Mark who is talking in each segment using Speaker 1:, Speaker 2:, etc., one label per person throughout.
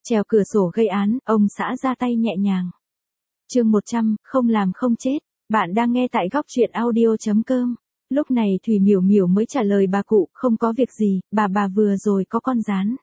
Speaker 1: Trèo cửa sổ gây án, ông xã ra tay nhẹ nhàng. Chương 100, không làm không chết. Bạn đang nghe tại góc truyện audio.com. Lúc này Thủy Miểu Miểu mới trả lời bà cụ, không có việc gì, bà vừa rồi có con gián.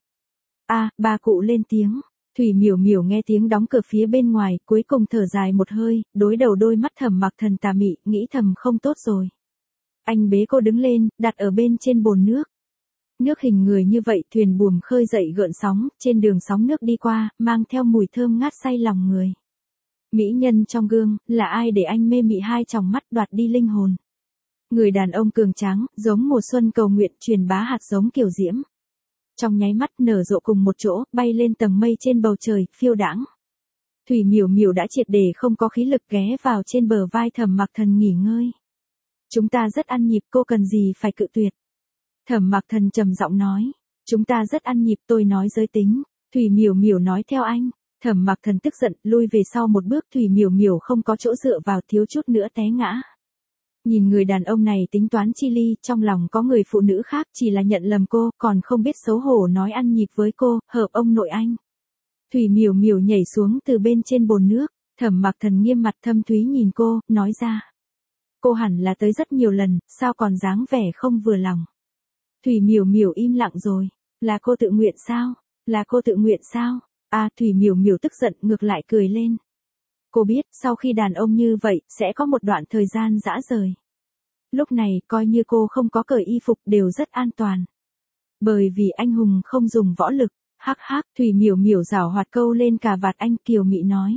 Speaker 1: Bà cụ lên tiếng. Thủy Miểu Miểu nghe tiếng đóng cửa phía bên ngoài, cuối cùng thở dài một hơi, đối đầu đôi mắt Thẩm Mặc Thần tà mị, nghĩ thầm không tốt rồi. Anh bế cô đứng lên, đặt ở bên trên bồn nước. Nước hình người như vậy, thuyền buồm khơi dậy gợn sóng, trên đường sóng nước đi qua, mang theo mùi thơm ngát say lòng người. Mỹ nhân trong gương, là ai để anh mê mị hai tròng mắt đoạt đi linh hồn. Người đàn ông cường tráng, giống mùa xuân cầu nguyện truyền bá hạt giống kiểu diễm. Trong nháy mắt nở rộ cùng một chỗ, bay lên tầng mây trên bầu trời, phiêu đãng. Thủy Miểu Miểu đã triệt để không có khí lực ghé vào trên bờ vai Thẩm Mặc Thần nghỉ ngơi. Chúng ta rất ăn nhịp, cô cần gì phải cự tuyệt. Thẩm Mặc Thần trầm giọng nói. Chúng ta rất ăn nhịp, tôi nói giới tính. Thủy Miểu Miểu nói theo anh. Thẩm Mặc Thần tức giận, lui về sau một bước. Thủy Miểu Miểu không có chỗ dựa vào, thiếu chút nữa té ngã. Nhìn người đàn ông này tính toán chi ly, trong lòng có người phụ nữ khác, chỉ là nhận lầm cô, còn không biết xấu hổ nói ăn nhịp với cô, hợp ông nội anh. Thủy Miểu Miểu nhảy xuống từ bên trên bồn nước. Thẩm Mặc Thần nghiêm mặt thâm thúy nhìn cô, nói ra. Cô hẳn là tới rất nhiều lần, sao còn dáng vẻ không vừa lòng. Thủy Miểu Miểu im lặng rồi. Là cô tự nguyện sao? Là cô tự nguyện sao? Thủy Miểu Miểu tức giận, ngược lại cười lên. Cô biết, sau khi đàn ông như vậy, sẽ có một đoạn thời gian dã rời. Lúc này, coi như cô không có cởi y phục đều rất an toàn. Bởi vì anh hùng không dùng võ lực. Hắc hắc, Thủy Miểu Miểu giảo hoạt câu lên cà vạt anh, kiều mị nói.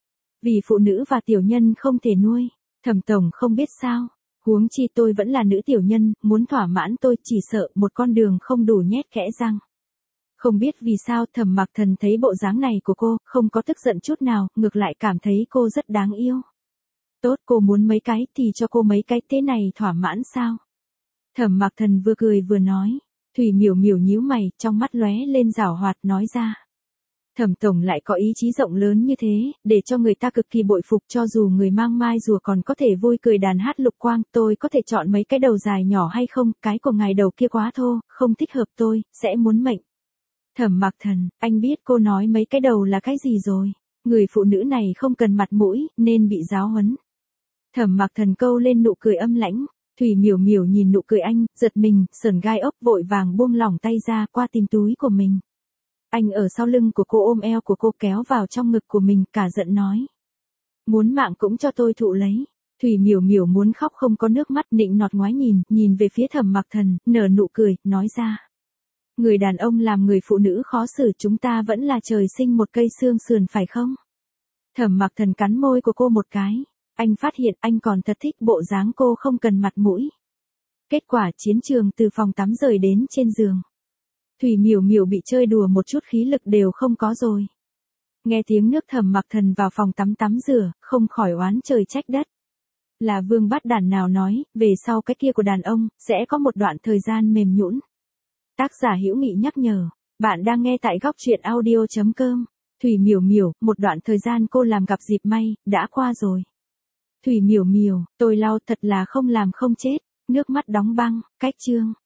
Speaker 1: Vì phụ nữ và tiểu nhân không thể nuôi. Thẩm tổng không biết sao. Huống chi tôi vẫn là nữ tiểu nhân, muốn thỏa mãn tôi chỉ sợ một con đường không đủ nhét kẽ răng. Không biết vì sao Thẩm Mặc Thần thấy bộ dáng này của cô, không có tức giận chút nào, ngược lại cảm thấy cô rất đáng yêu. Tốt, cô muốn mấy cái thì cho cô mấy cái, thế này thỏa mãn sao? Thẩm Mặc Thần vừa cười vừa nói. Thủy Miểu Miểu nhíu mày, trong mắt lóe lên giảo hoạt nói ra. Thẩm tổng lại có ý chí rộng lớn như thế, để cho người ta cực kỳ bội phục, cho dù người mang mai rùa còn có thể vui cười đàn hát lục quang, tôi có thể chọn mấy cái đầu dài nhỏ hay không, cái của ngài đầu kia quá thô, không thích hợp tôi, sẽ muốn mệnh. Thẩm Mặc Thần, anh biết cô nói mấy cái đầu là cái gì rồi, người phụ nữ này không cần mặt mũi, nên bị giáo huấn. Thẩm Mặc Thần câu lên nụ cười âm lãnh. Thủy Miểu Miểu nhìn nụ cười anh, giật mình, sởn gai ốc, vội vàng buông lỏng tay ra, qua tìm túi của mình. Anh ở sau lưng của cô ôm eo của cô kéo vào trong ngực của mình, cả giận nói. Muốn mạng cũng cho tôi thụ lấy. Thủy Miểu Miểu muốn khóc không có nước mắt, nịnh nọt ngoái nhìn về phía Thẩm Mặc Thần, nở nụ cười, nói ra. Người đàn ông làm người phụ nữ khó xử, chúng ta vẫn là trời sinh một cây xương sườn phải không? Thẩm Mặc Thần cắn môi của cô một cái. Anh phát hiện anh còn thật thích bộ dáng cô không cần mặt mũi. Kết quả chiến trường từ phòng tắm rời đến trên giường. Thủy Miểu Miểu bị chơi đùa một chút khí lực đều không có rồi. Nghe tiếng nước Thẩm Mặc Thần vào phòng tắm tắm rửa, không khỏi oán trời trách đất. Là vương bắt đàn nào nói, về sau cái kia của đàn ông, sẽ có một đoạn thời gian mềm nhũn. Tác giả Hữu Nghị nhắc nhở, bạn đang nghe tại góc truyện audio.com. Thủy Miểu Miểu, một đoạn thời gian cô làm gặp dịp may, đã qua rồi. Thủy Miểu Miểu, tôi lau thật là không làm không chết, nước mắt đóng băng, cách chương.